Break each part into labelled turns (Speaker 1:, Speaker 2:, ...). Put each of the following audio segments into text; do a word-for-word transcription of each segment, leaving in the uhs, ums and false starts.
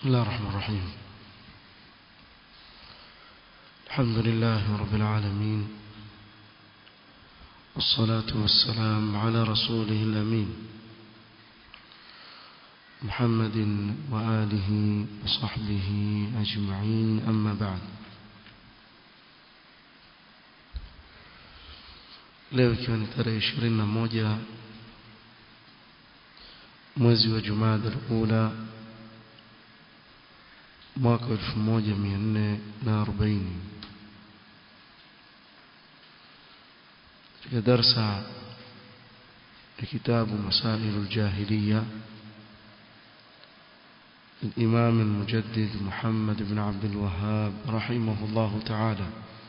Speaker 1: بسم الله الرحمن الرحيم. الحمد لله رب العالمين، والصلاة والسلام على رسوله الأمين محمد وآله وصحبه أجمعين، أما بعد. leo ikiwa ni tarehe ishirini na moja mwezi wa Jumada al-Ula mwaka elfu moja mia nne na arobaini, katika darasa ya kitabu Masail al-Jahiliya الإمام المجدد محمد بن عبد الوهاب رحمه الله تعالى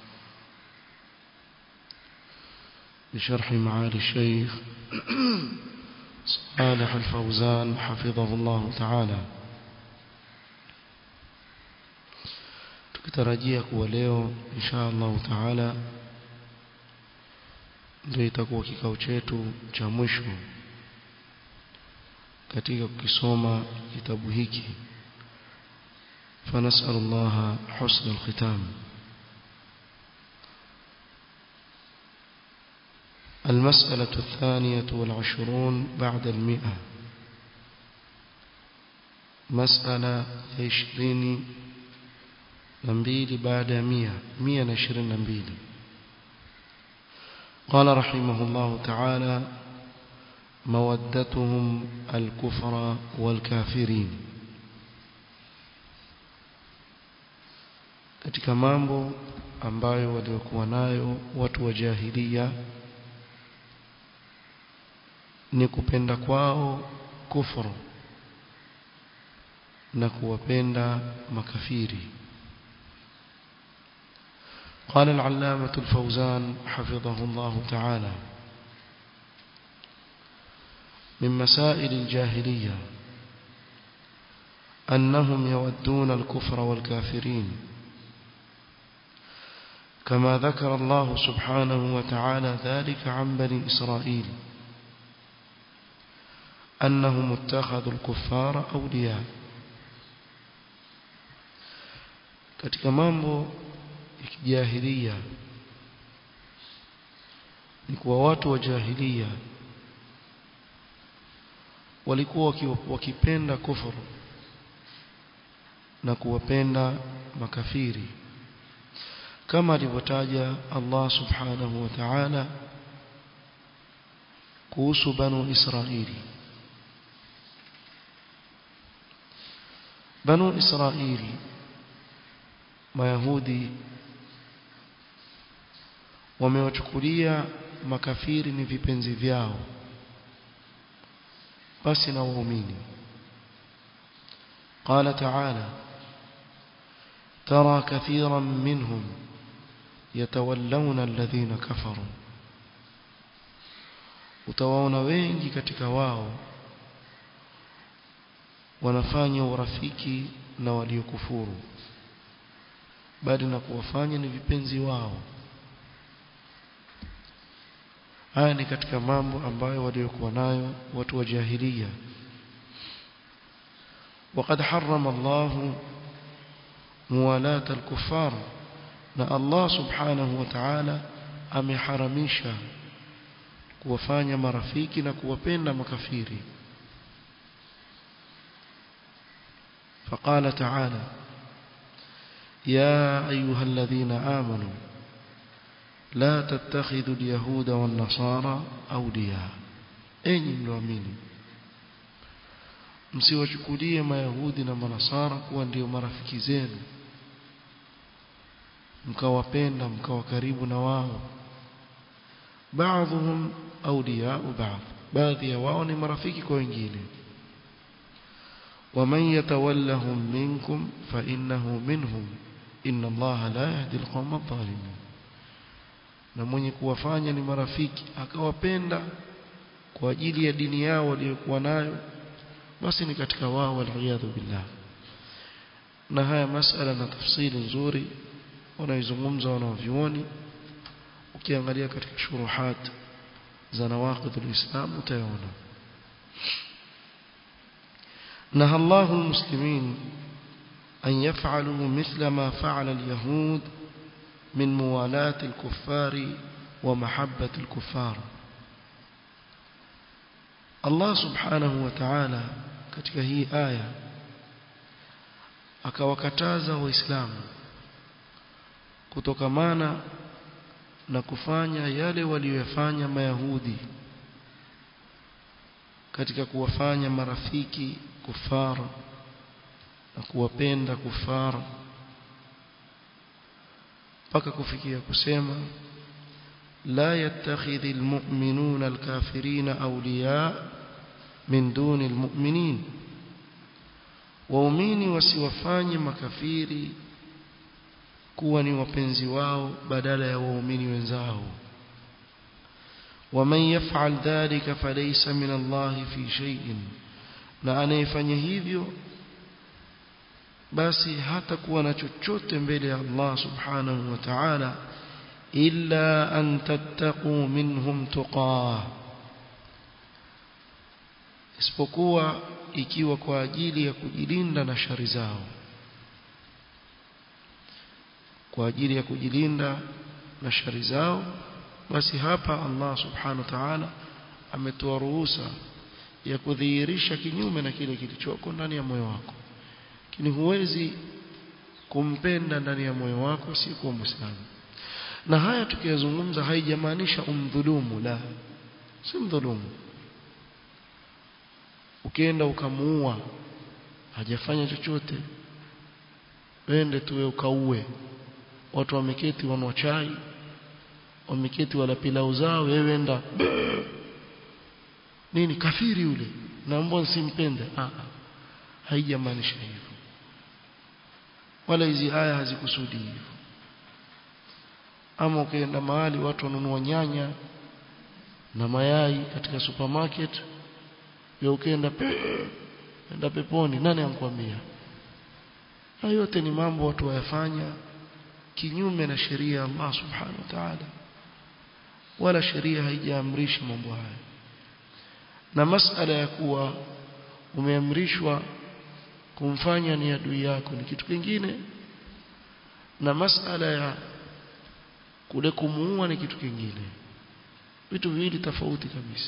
Speaker 1: بشرح معالي الشيخ صالح الفوزان حفظه الله تعالى. tukitarajia kuwa leo insha Allah taala ndio itakuwa kikao chetu cha mwisho katika kusoma kitabu hiki. فنسأل الله حسن الختام. المسألة الثانية والعشرون بعد المئة، مسألة عشرين نمبيل بعد مئة مئة نشرين نمبيل. قال رحمه الله تعالى: مودتهم الكفر والكافرين. katika mambo ambayo waliokuwa nayo watu wa jahiliya ni kupenda kwao kufuru na kuwapenda makafiri. قال العلامة الفوزان حفظه الله تعالى: من مسائل الجاهلية أنهم يودون الكفر والكافرين، كما ذكر الله سبحانه وتعالى ذلك عن بني إسرائيل أنهم اتخذوا الكفار أولياء. katika mambo ya kijahiliya ni kuwa watu wa jahiliya walikuwa wakipenda kufuru na kuwapenda makafiri, kama alivyotaja Allah subhanahu wa ta'ala kuhusu banu Israili. banu Israili Mayahudi wamewachukulia makafiri ni vipenzi vyao basi na waumini. قال تعالى: ترى كثيرا منهم يتولون الذين كفروا. utawaona wengi katika wao wanafanya urafiki na waliokufuru, bali na kuwafanya ni vipenzi wao. haya ni katika mambo ambayo waliokuwa nayo watu wa jahiliya. وقد حرم الله موالاة الكفار، na Allah subhanahu wa ta'ala ameharamisha kuwafanya marafiki na kuwapenda makafiri. فقال تعالى: يا أيها الذين آمنوا لا تتخذوا اليهود والنصارى أولياء. enyi mlioamini, msiwachukulie mayahudi na manasara kuwa ndio marafiki zenu mkawapenda mkawa karibu na wao. baadhuhum awliya'u ba'd, baadhi ya wao ni marafiki kwa wengine. ومن يتولهم منكم فإنه منهم إن الله لا يهدي القوم الظالمين. na mwenye kuwafanya ni marafiki akawapenda kwa ajili ya dini yao waliokuwa nayo, basi ni katika wao, waliyadhu billah. na haya masala na tafsiri nzuri wanaizungumza wanavyuoni, ukiangalia katika shuruhat za nawaqid al-Islam utaona. نهى الله المسلمين أن يفعلوا مثل ما فعل اليهود من موالاة الكفار ومحبة الكفار. الله سبحانه وتعالى katika hii aya akawakataza waislamu kutokamana na kufanya yale waliyofanya mayahudi katika kuwafanya marafiki kufara na kuwapenda kufara, mpaka kufikia kusema la yattakhidhul mu'minuna al-kafirina awliya min duni al-mu'minin, waumini wasiwafanye makafiri kuwa ni wapenzi wao badala ya waumini wenzao. ومن يفعل ذلك فليس من الله في شيء, na anayefanya hivyo basi hatakuwa na chochote mbele ya Allah subhanahu wa ta'ala, illa an tattaqu minhum tuqaa, isipokuwa ikiwa kwa ajili ya kujilinda na shari zao, kwa ajili ya kujilinda na shari zao. Basi hapa Allah subhanahu wa ta'ala ametoa ruhusa ya kudhihirisha kinyume na kile kilichoko ndani ya moyo wako. Lakini huwezi kumpenda ndani ya moyo wako si kwa Muislamu. Na haya tukiyazungumza haijamaanisha umdhulumu, la, si mdhulumu. Ukienda ukamuua hajafanya chochote, wende tuwe ukaue. Watu wameketi wanwa chai, wameketi wala pilau zao, wewe enda nini kafiri yule na mbona simpende. Ah, haijamaanisha hivyo, wala hizi aya hazikusudi hivyo. Ama ukienda mahali watu wanunua nyanya na mayai katika supermarket, wewe ukienda pe, enda peponi, nani ankwambia? Hayo yote ni mambo watu wayafanya kinyume na sheria ya Allah subhanahu wa ta'ala, wala sheria haijaamrisha mambo haya. Na masala ya kuwa umeamrishwa kumfanya ni adui yako ni kitu kingine, na masala ya kule kumuua ni kitu kingine, vitu viwili tofauti kabisa.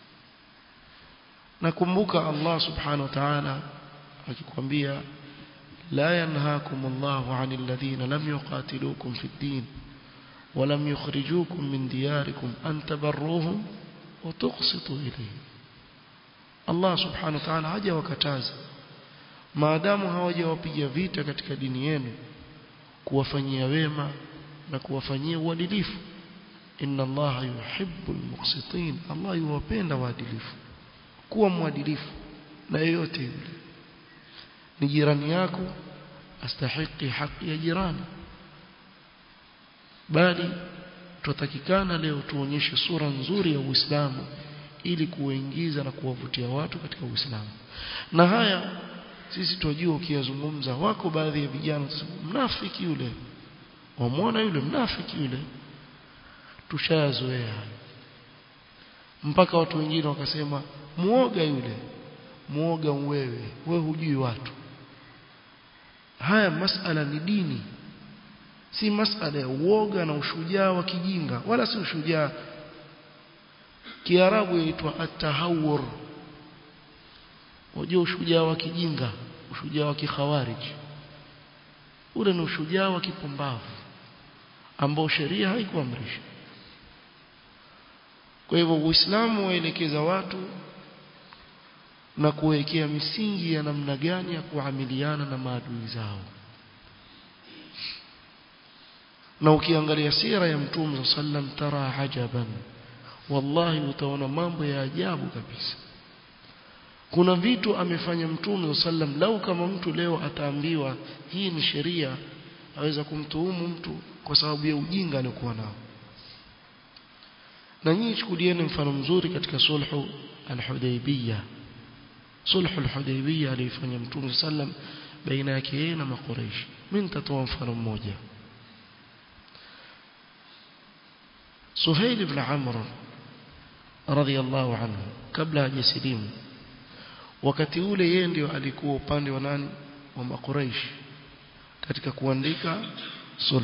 Speaker 1: Nakumbuka Allah subhanahu wa ta'ala akikwambia la yanhaakumullahu 'anil ladhina lam yuqatilukum fid din wa lam yukhrijukum min diyarikum an tabarruhum wa tuqsitu ilayhim. Allah subhanahu wa ta'ala haja wakataza maadamu hawajawapiga vita katika dini yenu kuwafanyia wema na kuwafanyia uadilifu. Inna Allaha yuhibbul muqsitin, Allah yuwapenda waadilifu. Kuwa mwadilifu na yeyote yule, ni jirani yako astahiki haki ya jirani, bali tutakikana leo tuonyeshe sura nzuri ya Uislamu ili kuingiza na kuwavutia watu katika Uislamu. Na haya sisi tunajua, ukiyazungumza wako baadhi ya vijana mnafiki yule, wamuona yule mnafiki yule, tushayazoea mpaka watu wengine wakasema muoga yule. Muoga wewe, wewe hujui watu. Haya masala ni dini, si masala ya uoga na ushujaa wa kijinga, wala si ushujaa. Kiarabu yaitwa at-tahawur. Unajua ushujaa wa kijinga, ushujaa wa kikhawarij, ule ni ushujaa wa kipumbavu ambao sheria haikuamrisha. Kwa hivyo Uislamu waelekeza watu na kuwekea misingi ya namna gani ya kuamiliana na maadui zao. Na ukiangalia sira ya Mtume sallam tara ajaban, wallahi utaona mambo ya ajabu kabisa. Kuna vitu amefanya Mtume sallam, lau kama mtu leo ataambiwa hii ni sheria, aweza kumtuhumu mtu kwa sababu ya ujinga aliokuwa nao. Na nyinyi chukulieni mfano mzuri katika sulhu al-Hudaybiyah. Sulhu al-Hudaybiyah alifanya Mtume sallam baina yake yeye na Makuraishi. Mimi nitatoa mfano mmoja. Suhail ibn Amr radhiyallahu anhu kabla hajasilimu, wakati ule yeye ndio alikuwa upande wa nani? Wa Makuraishi. katika kuandika sulhu.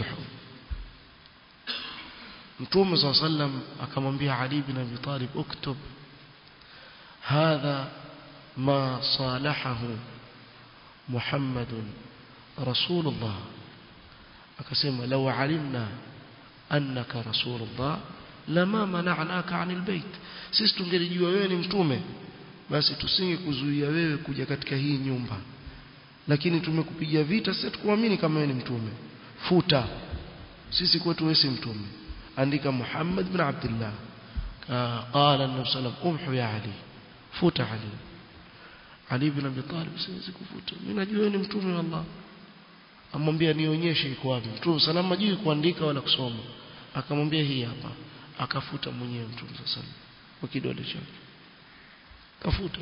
Speaker 1: Mtume صلى الله عليه وسلم akamwambia Ali bin Abi Talib, uktub hadha ma salahahu Muhammadun Rasulullah. Akasema law alimna annaka Rasulullah lama mana'naka 'anil bait, sisi tungelijua wewe ni mtume basi tusingekuzuia wewe kuja katika hii nyumba, lakini tumekupigia vita, sisi tukuamini kama wewe ni mtume. Futa, sisi kwetu wewe si mtume, andika Muhammad bin Abdullah. Qala an-nabi sallallahu umhu ya Ali, futa Ali. Ali bin Abi Talib, siwezi kufuta, mimi najua wewe ni mtume wa Allah. Amwambia nionyeshe iko wapi. Mtume sallallahu hajui kuandika wala kusoma, akamwambia hii hapa, akafuta mwenyewe Mtume sallallahu alaihi wasallam kwa kidole chake, kafuta.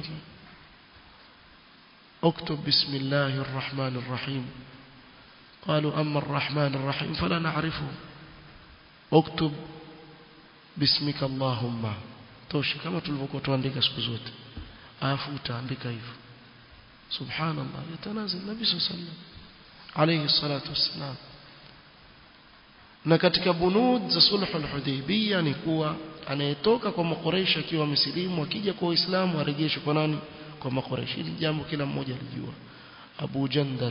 Speaker 1: اكتب بسم الله الرحمن الرحيم. قالوا أما الرحمن الرحيم فلا نعرفه. اكتب باسمك اللهم. توشي كما tulivyokuwa tuandika siku zote, afuta andika hivyo. Subhanallah, yatanazil Nabii sallallahu alaihi wasallam alayhi salatu wassalam. Na katika bunud za sulhu al-Hudaybiyah ni kuwa anayetoka kwa Makuraish akiwa msilimu akija kwa Uislamu arejeshwe kwa nani? Kwa Makuraish. Hili jambo kila mmoja alijua. Abu Jandal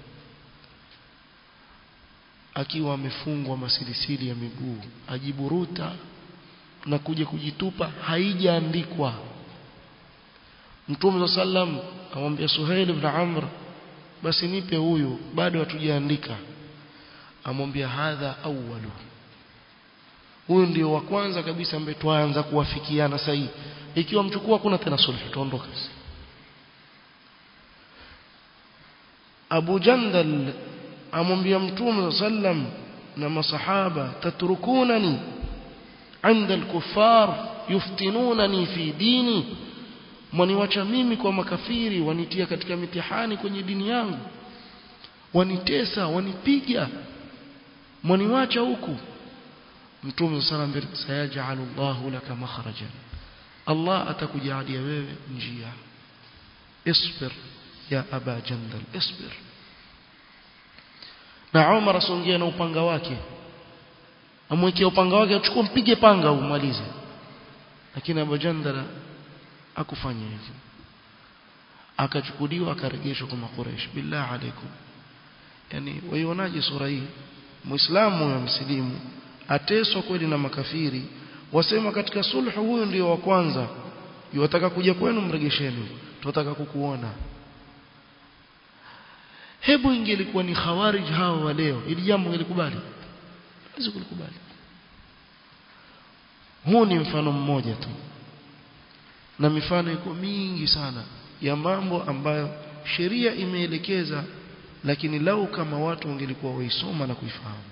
Speaker 1: akiwa amefungwa masilisili ya miguu ajiburuta na kuja kujitupa, haijaandikwa. Mtume sallam amwambia Suhail ibn Amr, basi nipe huyu, bado hatujaandika. Amwambia hadha awwalu, huyu ndio wa kwanza kabisa ambaye tuanza kuwafikiana sahihi. Ikiwa mchukua kuna tena sulhu, tuondoka. Abu Jandal amwambia Mtume sallam na masahaba, tatrukunani inda al-kuffar yuftinunani fi dini, mwaniwacha mimi kwa makafiri wanitia katika mitihani kwenye dini yangu, wanitesa, wanipiga, mwaniwacha huku. Mtume sallam alimwambia sayaj'alu Allahu laka makhrajan, Allah atakujalia wewe njia. Isbir ya Aba Jandal, isbir. Na Umar asongea na upanga wake, amwekea upanga wake, achukue mpige panga umalize, lakini Abu Jandal akufanya hivyo, akachukuliwa akarejeshwa kwa Makuraish. Billah alaikum, yani waionaje sura hii? Muislamu na msilimu ateswa kweli na makafiri, wasema katika sulhu huyu ndio wa kwanza, yotaka kuja kwenu mregesheni, tunataka kukuona. Hebu ingelikuwa ni khawarij hao wa leo, ili jambo ingelikubali? Hawezi kulikubali. Huu ni mfano mmoja tu, na mifano iko mingi sana ya mambo ambayo sheria imeelekeza, lakini lau kama watu wangelikuwa waisoma na kuifahamu.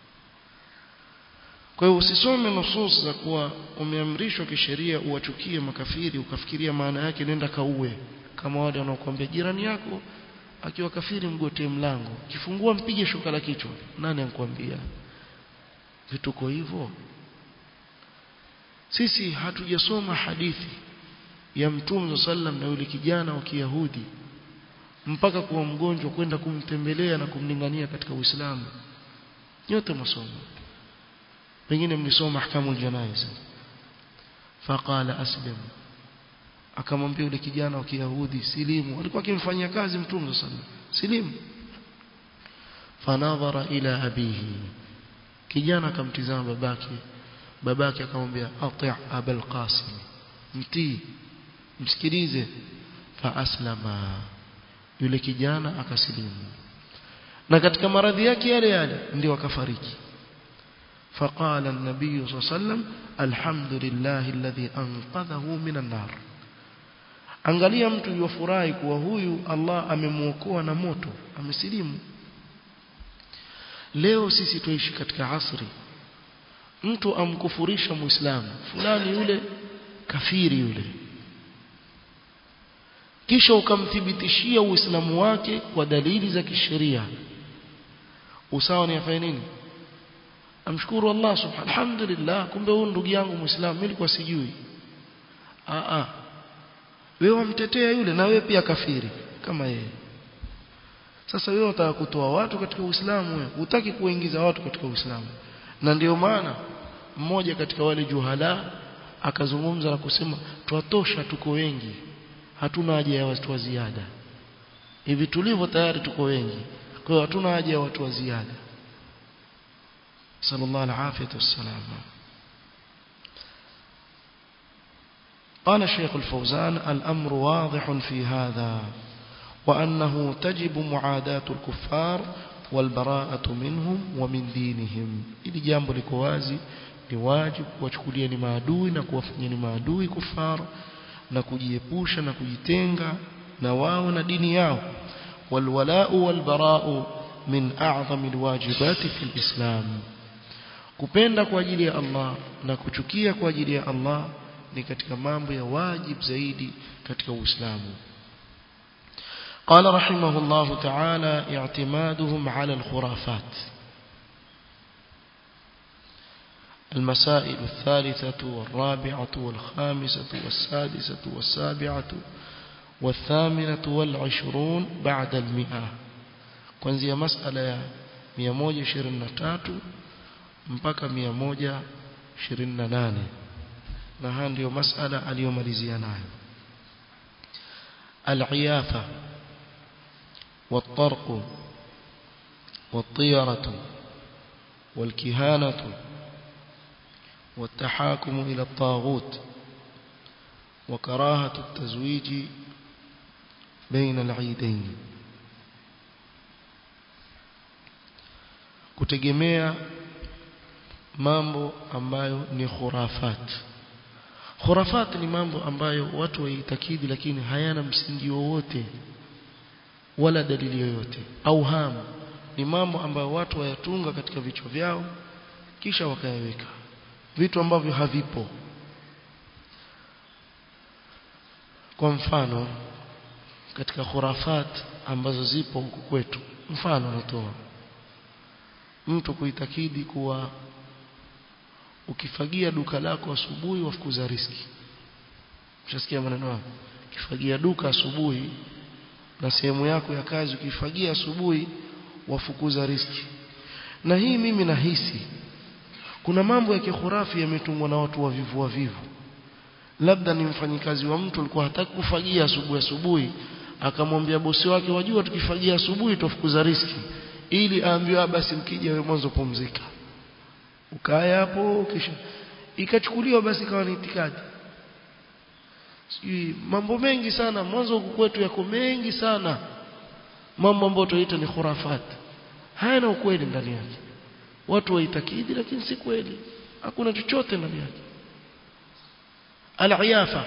Speaker 1: Kwa hiyo usisome nusus za kuwa umeamrishwa kisheria uwachukie makafiri ukafikiria maana yake nenda kauwe, kama wale wanaokuambia jirani yako akiwa kafiri mgotee mlango, kifungua mpige shuka la kichwa. Nani anakuambia vituko hivyo? Sisi hatujasoma hadithi ya Mtume sallam na yule kijana wa Kiyahudi mpaka kuwa mgonjwa kwenda kumtembelea na kumlingania katika Uislamu. Nyote msoma, pengine mlisoma ahkamul janaiz. Faqala aslim, akamwambia yule kijana wa Kiyahudi silimu, alikuwa akimfanyia kazi Mtume sallam, silimu. Fanadhara ila abihi, kijana akamtizama babake, babake akamwambia ati' abul qasim, mtii, msikilize. Fa aslama, yule kijana akasilimu, na katika maradhi yake yale yale ndio akafariki. فقال النبي صلى الله عليه وسلم الحمد لله الذي أنقذه من النار. Angalia mtu yofurahi kuwa huyu Allah amemuokoa na moto, amesilimu. Leo sisi tuishi katika asri, mtu amkufurisha muislamu fulani, yule kafiri yule, kisha ukamthibitishia uislamu wake kwa dalili za kisheria, usawa ni afanye nini? Amshukuru Allah subhanahu, alhamdulillah, kumbe huyu ndugu yangu muislamu, mimi nilikuwa sijui. a a wewe umtetea yule na wewe pia kafiri kama yeye. Sasa wewe unataka kutoa watu katika Uislamu, wewe hutaki kuingiza watu katika Uislamu. Na ndio maana mmoja katika wale juhala akazungumza na kusema tuwatosha, tuko wengi, hatuna haja ya watu wa ziada. Hivi tulivyo tayari tuko wengi, kwa hiyo hatuna haja ya watu wa ziada. Sallallahu alaihi wasallam. قال الشيخ الفوزان: الأمر واضح في هذا، وأنه تجب معاداة الكفار والبراءة منهم ومن دينهم. ili jambo liko wazi, ni wajibu kuwachukulia ni maadui na kuwafanyia ni maadui kufar, na kujiepusha na kujitenga na wao na dini yao. walwala'u walbara'u min a'zami alwajibati fi alislam. kupenda kwa ajili ya Allah na kuchukia kwa ajili ya Allah ni katika mambo ya wajib zaidi katika Uislamu. قال رحمه الله تعالى: اعتمادهم على الخرافات. المسائل الثالثة والرابعة والخامسة والسادسة والسابعة والثامنة والعشرون بعد المئة. kuanzia masala ya mia moja ishirini na tatu mpaka mia moja ishirini na nane, na haya ndio masala aliyomalizia nayo. al-iyafa والطرق والطيرة والكهانة والتحاكم إلى الطاغوت وكراهة التزويج بين العيدين. kutegemea mambo ambayo ni khurafat. Khurafat ni mambo ambayo watu waitakidi lakini hayana msingi wowote wala dalili yoyote. Auham ni mambo ambayo watu wayatunga katika vichwa vyao kisha wakayaweka, vitu ambavyo havipo. Kwa mfano katika khurafat ambazo zipo huku kwetu, mfano natoa mtu kuitakidi kuwa ukifagia duka lako asubuhi wafukuza riski. Mshasikia maneno hayo? Ukifagia duka asubuhi na sehemu yako ya kazi ukifagia asubuhi wafukuza riski. Na hii mimi nahisi kuna mambo ya kikhurafi yametungwa na watu wavivu wavivu. Labda ni mfanyikazi wa mtu alikuwa hataki kufagia asubuhi asubuhi, akamwambia bosi wake, wajua tukifagia asubuhi tufukuza riski, ili aambiwe basi mkija wewe mwanzo pumzika. Ukaya hapo kisha ikachukuliwa basi kawa ni itikadi. Sijui mambo mengi sana mwanzo huku kwetu yako mengi sana. Mambo ambayo tunaita ni khurafat. Hayana ukweli ndani yake. Watu waitakidi lakini si kweli. Hakuna chochote ndani yake. Al-iyafa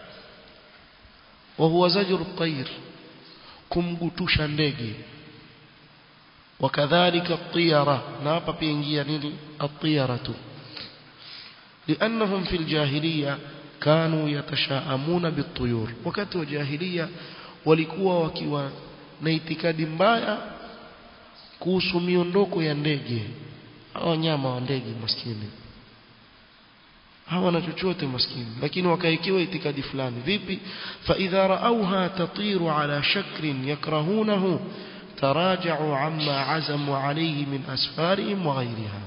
Speaker 1: wa huwa zajru at-tayr, kumgutusha ndege. وكذلك الطيرة، na hapa pia ingia nini at-tiyaratu, لانهم في الجاهليه كانوا يتشاءمون بالطيور. wakati wa jahiliya walikuwa wakiwa na itikadi mbaya kuhusu miondoko ya ndege. Hao nyama wa ndege maskini hawana chochote maskini, lakini wakaekewa itikadi fulani. Vipi? fa idha ra'awha tatiru ala shakrin yakrahunahu تراجعوا عما عزموا عليه من أسفارهم وغيرها.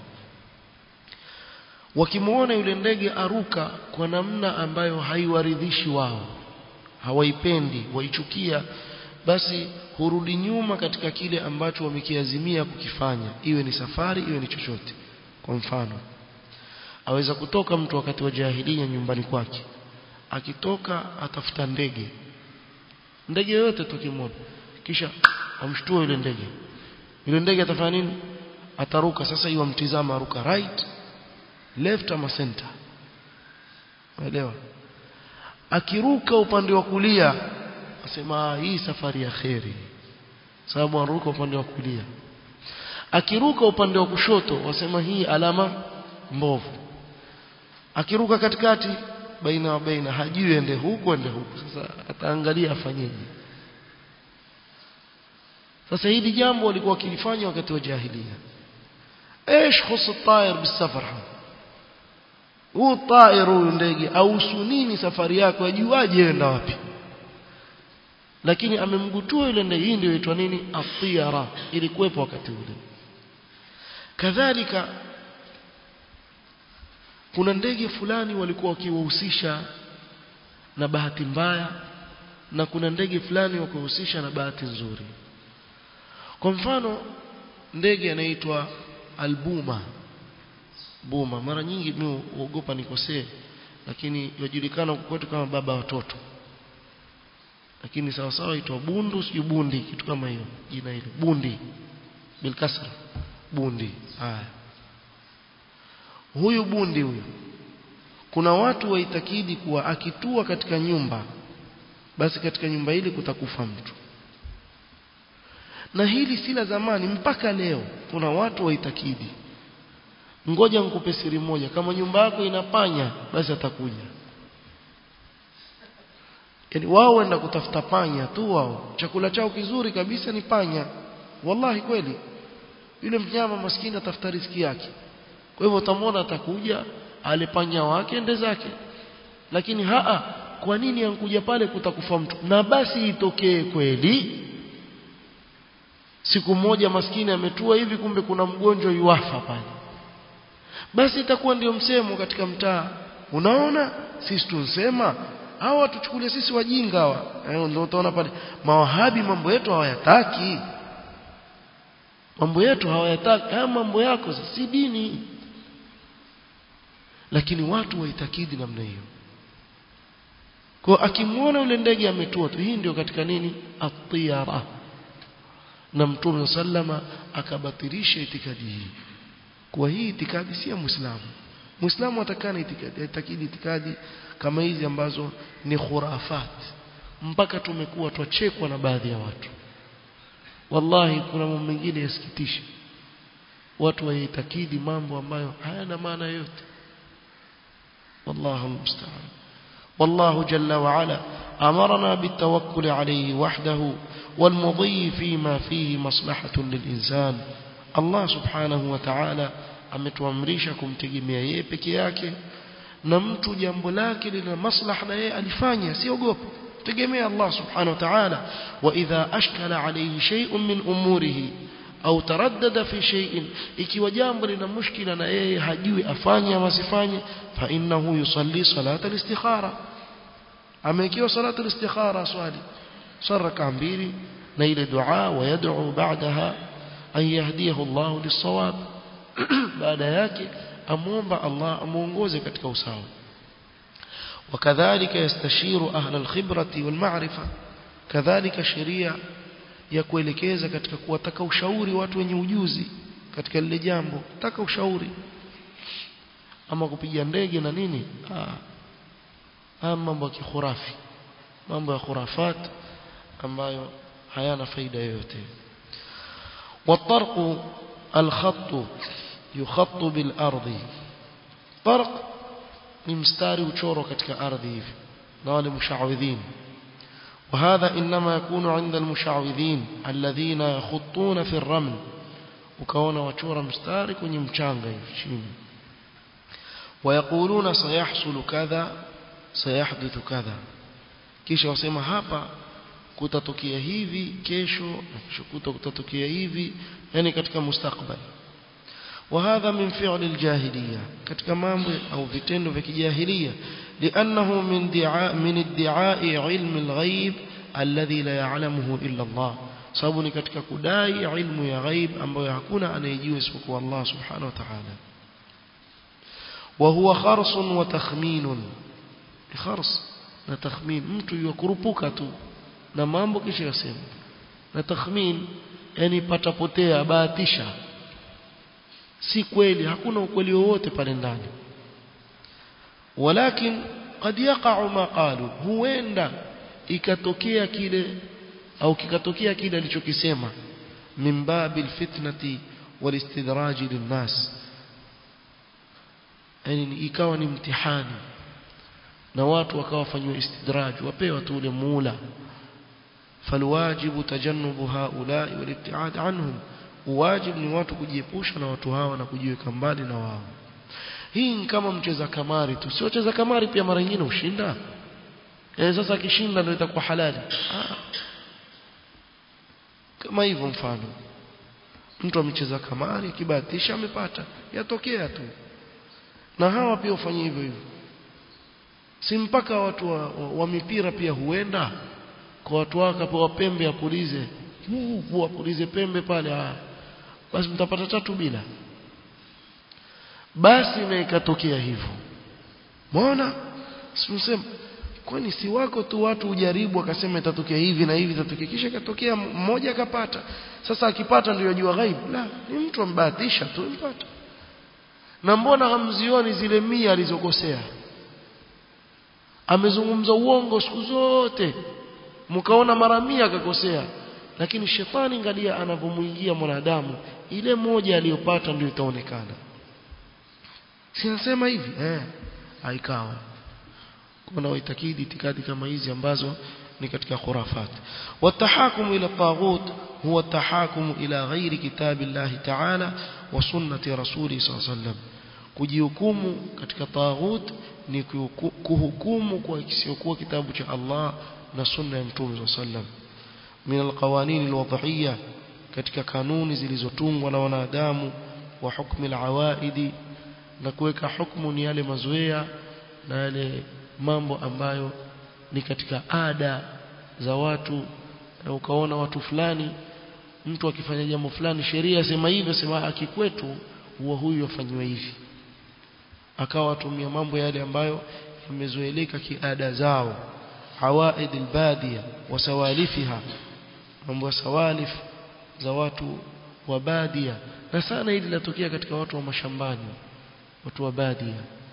Speaker 1: wakimuona yule ndege aruka kwa namna ambayo haiwaridhishi wao, hawaipendi, waichukia, basi hurudi nyuma katika kile ambacho wamekiazimia kukifanya, iwe ni safari iwe ni chochote. Kwa mfano aweza kutoka mtu wakati wa jahiliya nyumbani kwake, akitoka atafuta ndege ndege yote tukimwona, kisha amshtua yule ndege. Yule ndege atafanya nini? Ataruka. Sasa hiyo mtizama aruka right, left ama center. Unaelewa? Akiruka upande wa kulia asema hii safari ya khairi, sababu aruka upande wa kulia. Akiruka upande wa kushoto wasema hii alama mbovu. Akiruka katikati baina wa baina, hajui ende huko ende huko. Sasa ataangalia afanyeje. Sasa hili jambo walikuwa wakilifanya wakati wa jahiliya. ايش خص الطائر بالسفر؟ هو الطائر ndege au sunini safari yako, ajuaje enda wapi? lakini amemgutua yule ndege. Hii ndio inaitwa nini? At-tiyara, ilikuwepo wakati ule. Kadhalika kuna ndege fulani walikuwa wakiwahusisha na bahati mbaya, na kuna ndege fulani wakuhusisha na bahati nzuri. Kwa mfano ndege anaitwa albuma. Buma mara nyingi mimi huogopa nikosee, lakini yajulikana kwetu kama baba watoto, lakini sawa sawa itwa bundu, sio bundi, kitu kama hiyo jina hilo, bundi bil kasra, bundi. Haya, huyu bundi huyu, kuna watu waitakidi kuwa akitua katika nyumba basi katika nyumba hili kutakufa mtu, na hili si la zamani, mpaka leo kuna watu waitakidi. Ngoja nikupe siri moja, kama nyumba yako inapanya basi atakuja. Yaani wao wenda kutafuta panya tu, wao chakula chao kizuri kabisa ni panya. Wallahi kweli, yule mnyama maskini atafuta riziki yake. Kwa hivyo utamwona atakuja ale panya wake ende zake. Lakini haa, kwa nini ankuja pale kutakufa mtu? Na basi itokee kweli siku moja maskini ametua hivi, kumbe kuna mgonjwa yuafa pale, basi itakuwa ndio msemo katika mtaa, unaona sisi tunsema hawa watuchukulie sisi wajinga hawa. Ndio utaona pale mawahabi mambo yetu hawayataki, mambo yetu hawayataki, haya mambo yako si dini. Lakini watu waitakidi namna hiyo. Kwa akimwona yule ndege ametua tu, hii ndio katika nini? At-tiyara. Na Mtume sallama akabatilisha itikadi hii, kwa hii itikadi si ya Muislamu. Muislamu atakana itikadi, itakidi itikadi kama hizi ambazo ni khurafat, mpaka tumekuwa twachekwa na baadhi ya watu. Wallahi kuna mambo mengine yasikitisha, watu waitakidi mambo ambayo hayana maana yote. Wallahu musta'an. والله جل وعلا أمرنا بالتوكل عليه وحده والمضي فيما فيه مصلحة للإنسان. الله سبحانه وتعالى ametuamrisha kumtegemea yeye peke yake, na mtu jambo lake lina maslaha na yeye alifanya, siogope, tegemea Allah subhanahu wa ta'ala. Wa idha ashkala alayhi shay'un min umurihi au taraddada fi shay'in, ikiwa jambo lina mushkila na yeye hajui afanye ama asifanye, fa innahu yusalli salata al-istikhara. amekiwa salatu al-istikhara, swali saraka mbili na ile dua, wa yad'u ba'daha an yahdiyahu Allah lis-sawab, baada yake amuomba Allah amuongoze katika usawa. Wakadhalika yastashiru ahla al-khibrati wal-ma'rifa, kadhalika sheria ya kuelekeza katika kuwataka ushauri watu wenye ujuzi katika lile jambo, taka ushauri. Ama kupiga ndege na nini, ah mambo ya kikhurafi, mambo ya khurafat ambayo hayana faida yoyote. والطرق الخط يخط بالارض. طرق ni mstari uchoro katika ardhi hivi na wale mushawidhin. وهذا انما يكون عند المشعوذين الذين يخطون في الرمل, ukaona wachora mstari kwenye mchanga hivi chini, ويقولون سيحصل كذا سيحدث كذا, kisha wasema hapa kutatokea hivi kesho na kesho kutatokea hivi, yani katika mustakbali. وهذا من فعل الجاهليه, katika mambo au vitendo vya kijahiliya, لانه من دعاء من ادعاء علم الغيب الذي لا يعلمه الا الله, sababu ni katika kudai ilmu ya ghaib ambayo hakuna anayejua isipokuwa Allah subhanahu wa ta'ala. وهو خرص وتخمين, خرص na takhmin, mtu yukurupuka tu na mambo kisha yasema. Na takhmin yani patapotea, bahatisha, si kweli, hakuna ukweli wowote pale ndani. Walakin qad yaqa'u ma qalu, huenda ikatokea kile au kikatokea kile alichokisema, min babil fitnati walistidraji linnas, yani ikawa ni mtihani na watu wakawafanywa istidraj, wapewa tu ule muula. falwajibu tajannubu haulai walibtiad anhum, wajib ni watu kujiepusha na watu hawa na kujiweka mbali na wao. Hii ni kama mcheza kamari tu, sio cheza kamari pia mara nyingine ushinda. Eh, sasa akishinda ndio itakuwa halali. Ah, kama hivyo mfano mtu amecheza kamari kibahatisha amepata yatokea tu na hawa pia ufanye hivyo hivyo si mpaka watu wa, wa, wa mipira pia huenda kwa watu wakapewa pembe apulize huu apulize pembe pale ah basi mtapata tatu bila basi na ikatokea hivyo mbona simsema kwani si wako tu watu ujaribu akasema itatokea hivi na hivi itatokea kisha ikatokea mmoja akapata sasa akipata ndio yajua ghaibu la ni mtu ambahatisha tu mpata na mbona hamzioni zile mia alizokosea amezungumza uongo siku zote mkaona mara mia akakosea lakini shetani ngalia anavomuingia mwanadamu ile moja aliyopata ndio itaonekana si nasema hivi eh haikawa kuna waitakidi itikadi kama hizi ambazo ni katika khurafat watahakum ila taghut huwa tahakum ila ghairi kitabillahi ta'ala wa sunnati rasuli sallallahu alayhi wasallam kujihukumu katika taghut ni kuhukumu kwa kisiokuwa kitabu cha Allah na sunna ya mtume sallallahu alayhi wasallam min alqawanin alwad'iyya katika kanuni zilizotungwa na wanadamu wa hukmi alawaidi na kuweka hukumu ni yale mazoea na yale mambo ambayo ni katika ada za watu na ukaona watu fulani mtu akifanya jambo fulani sheria sema hivyo sema akikwetu huwa huyu afanywe hivi akawa tumia mambo yale ambayo yamezoeleka kiada zao hawaid albadiya wa sawalifiha mambo ya sawalif za watu wa badia na sana hili linatokea katika watu wa mashambani watu wa badia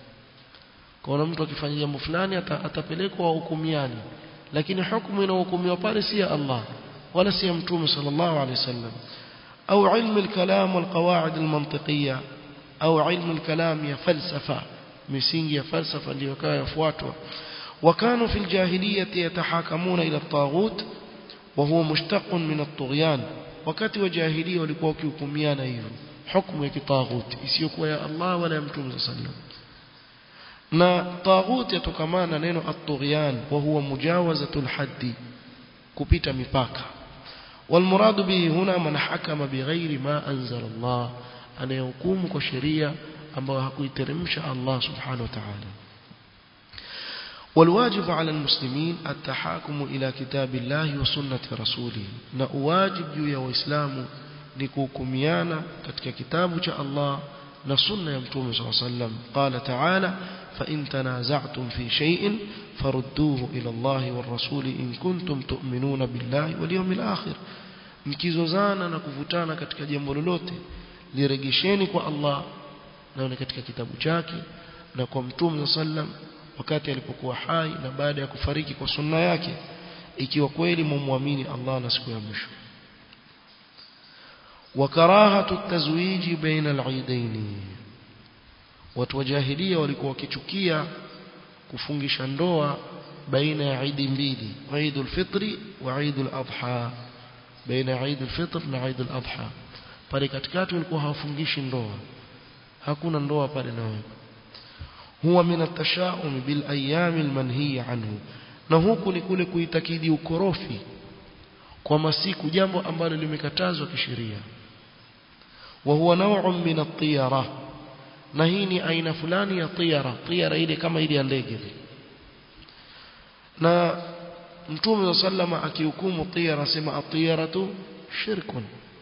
Speaker 1: kwa mtu akifanya jambo fulani atapelekwa hukumiani lakini hukumu inayohukumiwa pale si ya Allah wala si ya mtume sallallahu alaihi wasallam au ilmu al-kalam wal qawaid al-mantiqiyya au ilmu al-kalam ya falsafa misingi ya falsafa ndio kaya yafuatwa wakanu fil jahiliyyah yatahakamuna ila at-taghut wa huwa mushtaqun min at-tughyan wakati wa jahiliya walikuwa wakihukumiana hivyo hukumu ya kitaghut isiyokuwa ya Allah wala ya mtume sallallahu alaihi wasallam na taghut yatokamana neno at-tughyan wa huwa mujawazatul haddi kupita mipaka والمراد به هنا من حكم بغير ما أنزل الله أن يحكم كشريعة أما hakuiteremsha Allah subhanahu wa ta'ala والواجب على المسلمين التحاكم إلى كتاب الله وسنة رسوله na uwajib juu ya waislamu ni kuhukumiana katika kitabu cha Allah na sunna ya mtume صلى الله عليه وسلم قال تعالى فإن تنازعتم في شيء فردوه إلى الله والرسول إن كنتم تؤمنون بالله واليوم الآخر mkizozana na kuvutana katika jambo lolote lirejesheni kwa Allah na katika kitabu chake na kwa mtume sallam wakati alipokuwa hai na baada ya kufariki kwa sunna yake ikiwa kweli mumwamini Allah na siku ya mwisho wa karahatu at-tazwiji baina al-eidain watu wa jahiliya walikuwa wakichukia kufungisha ndoa baina ya Eid mbili Eid al-Fitr wa Eid al-Adha baina Eid al-Fitr na Eid al-Adha pale katikati walikuwa hawafungishi ndoa hakuna ndoa pale nayo huwa min at-tashaum bil ayyam al-manhiya anhu na huku ni kule kuitakidi ukorofi kwa masiku jambo ambalo limekatazwa kisheria wa huwa naw'un min at-tiyara na hii ni aina fulani ya tiyara tiyara ile kama ile ya ndege na mtume sallama akihukumu tiyara sema at-tiyaratu shirkun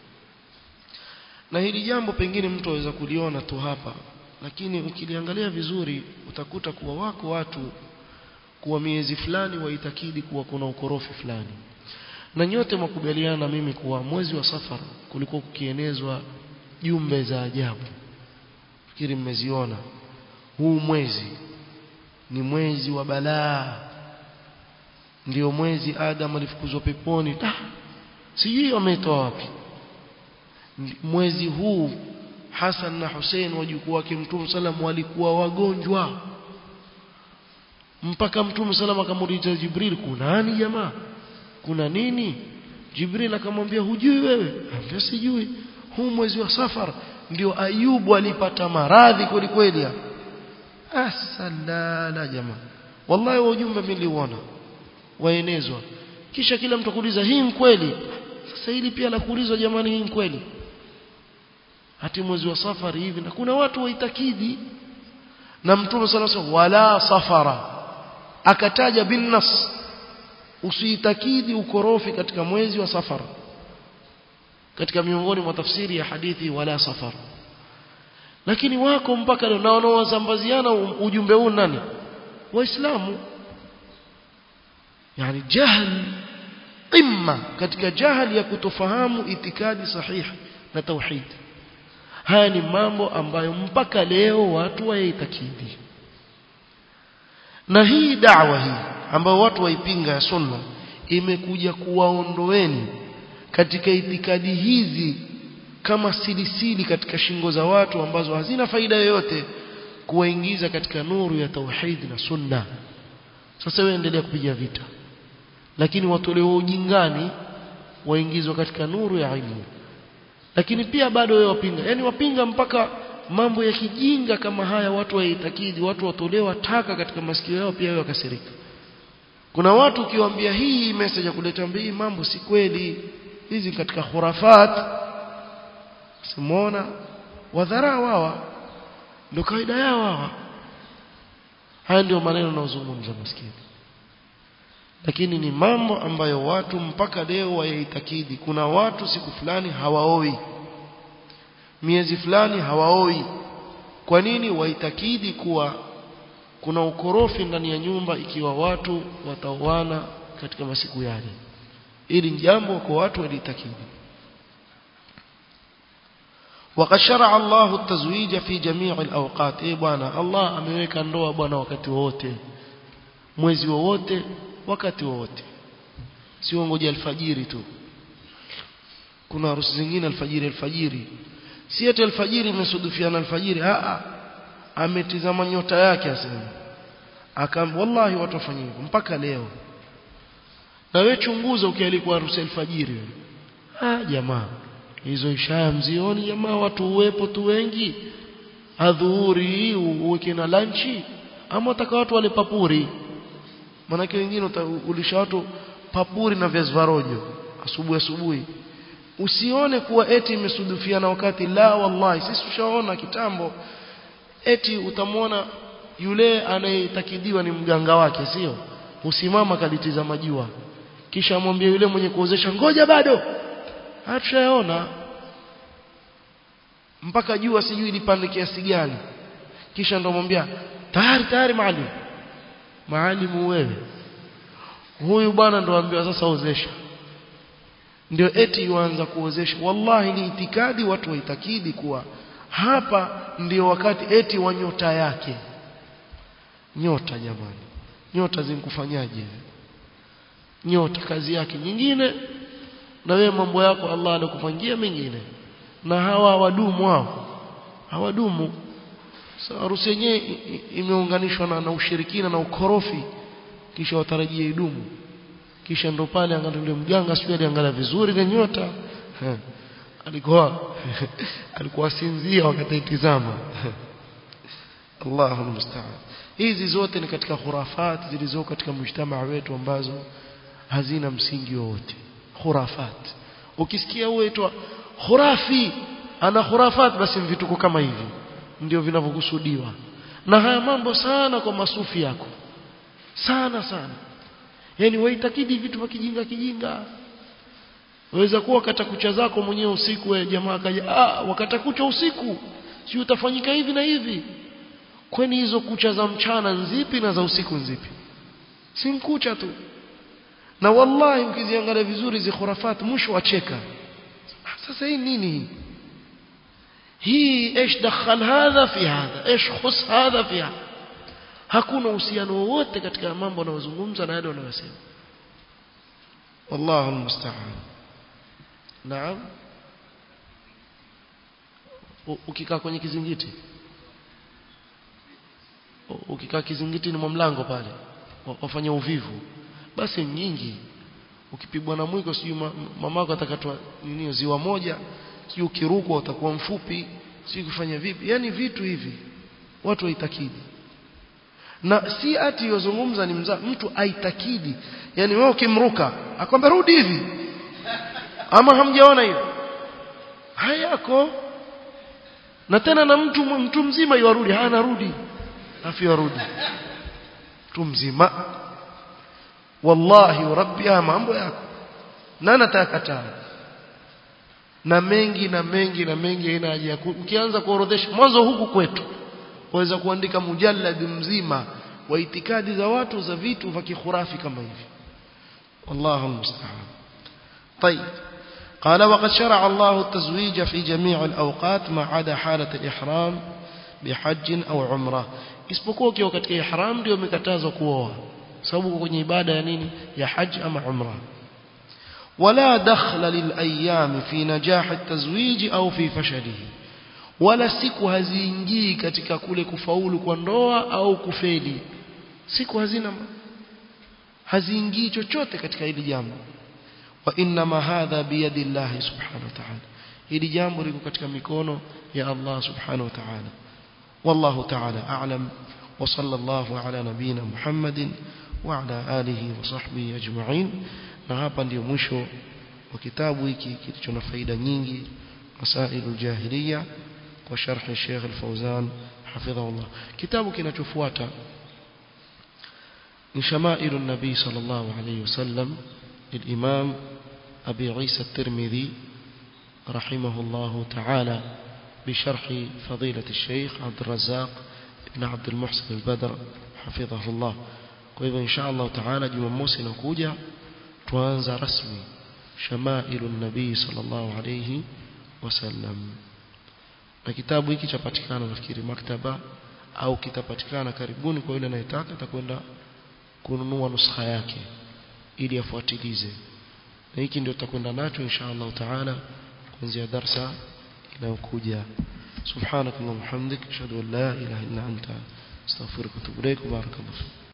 Speaker 1: na hili jambo pengine mtu aweza kuliona tu hapa lakini ukiliangalia vizuri utakuta kuwa wako watu kuwa miezi fulani waitakidi kuwa kuna ukorofi fulani na nyote mkubaliana mimi kuwa mwezi wa Safar kulikuwa kukienezwa jumbe za ajabu fikiri mmeziona huu mwezi ni mwezi wa balaa ndio mwezi Adam alifukuzwa peponi ah sijui wametoa wapi mwezi huu Hassan na Hussein wajukuu wake Mtume sallam walikuwa wagonjwa mpaka Mtume sallam akamuuliza Jibril kuna nani jamaa kuna nini Jibril akamwambia hujui wewe ambia sijui huu mwezi wa Safar ndio Ayubu alipata maradhi kweli kweli asalala jamaa wallahi ujumbe niliuona waenezwa kisha kila mtu kuuliza hii kweli sasa hili pia la kuulizwa jamani, hii kweli hati mwezi wa safari hivi, na kuna watu waitakidi na Mtume sallallahu alaihi wasallam wala safara akataja bin nas, usiitakidi ukorofi katika mwezi wa safara, katika miongoni mwa tafsiri ya hadithi wala safara. Lakini wako mpaka leo na wanaosambaziana ujumbe huu nani? Waislamu. Yani jahl imma katika jahili ya kutofahamu itikadi sahihi na tauhid. Haya ni mambo ambayo mpaka leo watu waitakidi. Na hii da'wa hii ambayo watu waipinga ya sunna imekuja kuwaondoeni katika itikadi hizi kama silisili katika shingo za watu ambazo hazina faida yoyote, kuwaingiza katika nuru ya tauhid na sunna. Sasa wewe endelea kupiga vita, lakini watolewa ujingani waingizwa katika nuru ya ilmu. Lakini pia bado wewe wapinga, yani wapinga mpaka mambo ya kijinga kama haya watu waitakidi, watu watolewa taka katika masikio yao, pia wewe wakasirika. Kuna watu ukiwaambia hii message ya kuleta hii mambo si kweli, hizi katika khurafat, simuona wadharau hawa, ndio kaida yao hawa. Haya ndio maneno yanayozungumza maskini. Lakini ni mambo ambayo watu mpaka leo wayaitakidi. Kuna watu siku fulani hawaoi, miezi fulani hawaoi. Kwa nini? Waitakidi kuwa kuna ukorofi ndani ya nyumba ikiwa watu wataoana katika masiku yale. Ili jambo kwa watu walitakidi. وقد شرع الله التزويج في جميع الأوقات. إيه bwana, Allah ameweka ndoa bwana wakati wote, mwezi wote, wakati wote. Sio ngoja alfajiri tu. Kuna harusi zingine alfajiri alfajiri. Si eti alfajiri imesudufiana alfajiri, a a ametizama nyota yake asema. Akam wallahi watu wafanye hivyo mpaka leo. Na wewe chunguza ukialikuwa harusi alfajiri. Ah jamaa, hizo ishaya mzioni jamaa, watu uwepo tu wengi. Adhuhuri uweke na lunchi, ama utaka watu wale papuri. Maana wengine ulisha watu papuri na viazi varojo asubuhi asubuhi. Usione kuwa eti imesudufiana wakati, la wallahi sisi tushaona kitambo. Eti utamwona yule anayetakidiwa ni mganga wake, sio? Usimama kalitizama jua, kisha amwambie yule mwenye kuozesha ngoja bado. Hatushaona mpaka jua sijui lipande kiasi gani, kisha ndo mwambia tayari tayari maalim. Maalimu wewe huyu bwana ndo ambiwa sasa ozesha, ndio eti yuanza kuozesha. Wallahi ni itikadi watu waitakidi kuwa hapa ndio wakati eti wa nyota yake. Nyota jamani, nyota zinkufanyaje? Nyota kazi yake nyingine, na wewe mambo yako Allah anakupangia mengine. Na hawa wadumu wao hawadumu. Sasa harusi yenyewe imeunganishwa na, na ushirikina na ukorofi, kisha watarajia idumu. Kisha ndo pale angalia mganga sio aliangalia vizuri ile nyota. Alikuwa alikuwa sinzia wakati itizama. Allahu musta'an. Hizi zote ni katika khurafat zilizo katika mjtamaa wetu ambazo hazina msingi wowote. Khurafat. Ukisikia huitwa khurafi, ana khurafat, basi vituko kama hivi ndio vinavyokusudiwa. Na haya mambo sana kwa masufi yako. Sana sana. Yaani waitakidi vitu vya kijinga kijinga. Waweza kuwa kata kucha zako mwenyewe usiku, wewe jamaa kaja, ah wakata kucha usiku, si utafanyika hivi na hivi. Kwani hizo kucha za mchana nzipi na za usiku nzipi? Si kucha tu. Na wallahi ukiziangalia vizuri zi khurafat mwisho wacheka. Sasa hii nini? Hii ايش دخل هذا في هذا؟ ايش خص هذا في هذا؟ Hakuna uhusiano wowote katika mambo wanayozungumza na yale wanayosema. Wallahu almusta'an. Naam. Ukikaa kwenye kizingiti, ukikaa kizingiti ni mlango pale, wafanya uvivu, basi nyingi. Ukipigwa na mwiko sijui mamako atakatwa nini ziwa moja, sijui ukirukwa utakuwa mfupi, sijui kufanya vipi. Yani vitu hivi watu waitakidi. Na si ati yozungumza ni mza, mtu aitakidi. Yani wewe ukimruka akwambia rudi hivi, ama hamjaona hiyo hayako na tena na mtu mtu mzima yarudi hana rudi afi yarudi mtu mzima wallahi rabbi ya mambo yako na natakataa na mengi na mengi na mengi haina haja ukianza kuorodhesha mwanzo huku kwetu waweza kuandika mujallad mzima wa itikadi za watu za vitu vya kikhurafi kama hivi wallahu musta'an طيب قال وقد شرع الله التزويج في جميع الأوقات ما عدا حالة الإحرام بحج أو عمرة isipokuwa ukiwa katika ihram ndio umekatazwa kuoa sababu kwenye ibada ya nini ya haji ama umra wala dakhla lil ayyam fi najah at-tazwij au fi fashalihi wala siku haziingii katika kule kufaulu kwa ndoa au kufeli siku hazina haziingii chochote katika hili jambo wa inma hadha biyadi Allah subhanahu wa ta'ala hili jambo liko katika mikono ya Allah subhanahu wa ta'ala wallahu ta'ala a'lam wa sallallahu ala nabina Muhammadin wa ala alihi wa sahbihi ajma'in na hapa ndio mwisho wa kitabu hiki kilicho na faida nyingi masailul jahiliya kwa sharh Sheikh Al-Fawzan hafidhahullah kitabu kinachofuata ni Shama'ilun Nabi sallallahu alayhi wasallam للإمام أبي عيسى الترمذي رحمه الله تعالى بشرح فضيلة الشيخ عبد الرزاق بن عبد المحسن البدر حفظه الله وإذا إن شاء الله تعالى جمعوسي نكوجا توانزا رسمي شمائل النبي صلى الله عليه وسلم na kitabu hiki chapatikana nafikiri maktaba au kitapatikana karibuni kwa yule anayetaka atakwenda kununua nuskha yake ili afuatilize na hiki ndio tutakwenda nacho insha Allah taala kuanzia darasa inayokuja subhanakallahumma hamdik ashhadu an la ilaha illa anta astaghfiruka wa atubu ilaik barakallahu